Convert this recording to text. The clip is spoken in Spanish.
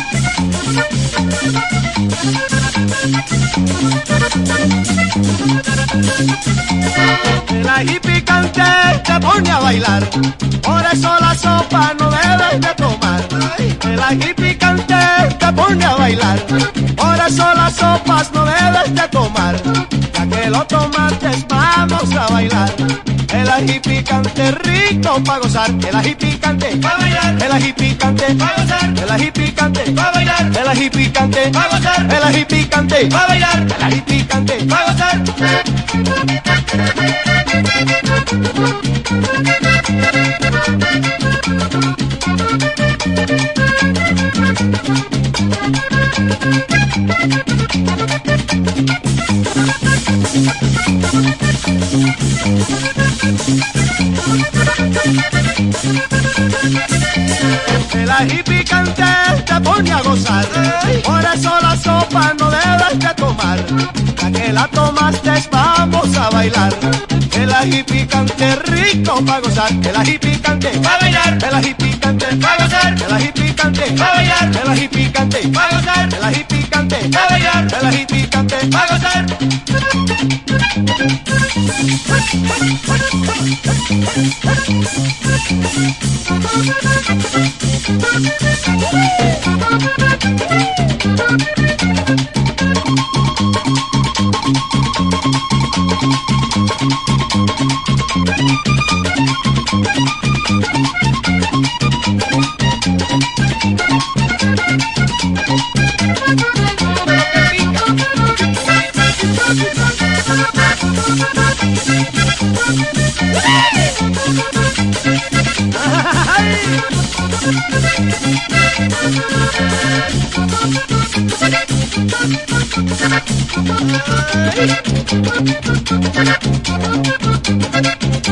El ají picante te pone a bailar, por eso la sopa no debes de tomar. El ají picante te pone a bailar, por eso las sopas no debes de tomar. Ya que los tomates vamos a bailar, el ají picante rico pa' gozar. El ají picante pa' bailar, el ají picante pa' gozar. El ají picante pa' bailar, el ají picante pa' gozar. El ají picante pa' bailar, el ají picante pa' gozar. El ají picante te pone a gozar, por eso la sopa no debes de tomar. Ya que la tomaste vamos a bailar, el ají picante rico pa' gozar. El ají picante pa' bailar, el ají picante pa' gozar. El ají picante pa' bailar, el ají picante pa' gozar. El ají picante pa' bailar, el ají picante pa' gozar. Ay.